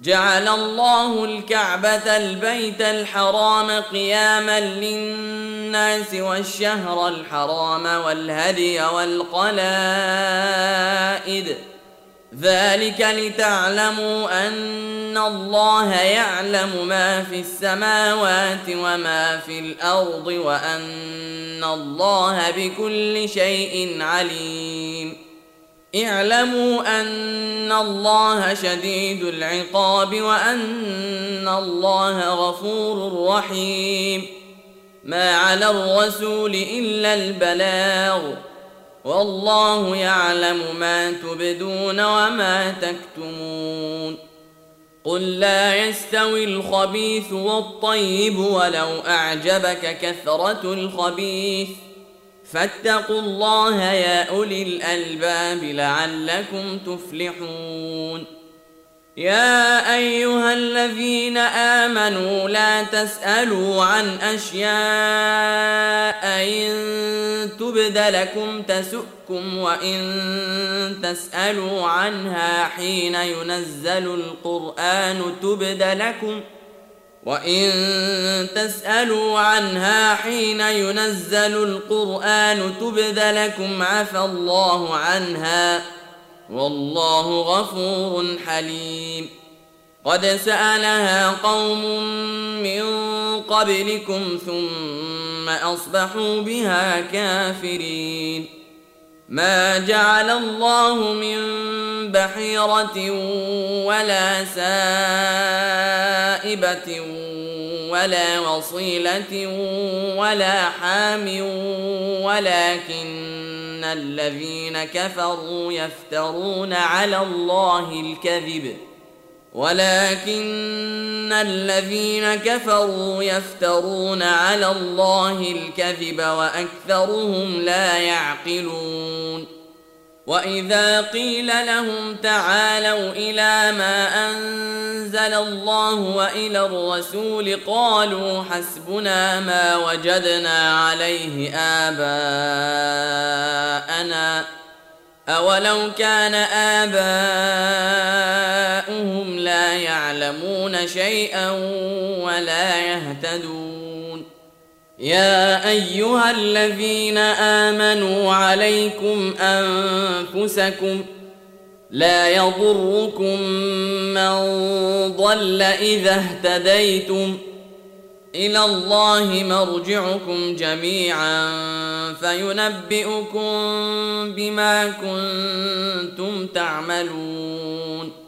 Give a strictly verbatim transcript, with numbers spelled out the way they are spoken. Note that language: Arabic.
جعل الله الكعبة البيت الحرام قياما للناس والشهر الحرام والهدي والقلائد، ذلك لتعلموا أن الله يعلم ما في السماوات وما في الأرض وأن الله بكل شيء عليم. اعلموا أن الله شديد العقاب وأن الله غفور رحيم. ما على الرسول إلا البلاغ، والله يعلم ما تبدون وما تكتمون. قل لا يستوي الخبيث والطيب ولو أعجبك كثرة الخبيث، فاتقوا الله يا أولي الألباب لعلكم تفلحون. يا أيها الذين آمنوا لا تسألوا عن أشياء إن تبد لكم تسؤكم وإن تسألوا عنها حين ينزل القرآن تبد لكم وإن تسألوا عنها حين ينزل القرآن تبد لكم عفى الله عنها والله غفور حليم. قد سألها قوم من قبلكم ثم أصبحوا بها كافرين. ما جعل الله من بحيرة ولا سائبة ولا وصيلة ولا حام ولكن الذين كفروا يفترون على الله الكذب ولكن الذين كفروا يفترون على الله الكذب وأكثرهم لا يعقلون. وإذا قيل لهم تعالوا إلى ما أنزل الله وإلى الرسول قالوا حسبنا ما وجدنا عليه آباءنا أولو كان آباؤهم لا يعلمون شيئا ولا يهتدون. يا أيها الذين آمنوا عليكم أنفسكم لا يضركم من ضل إذا اهتديتم إلى الله مرجعكم جميعا فينبئكم بما كنتم تعملون.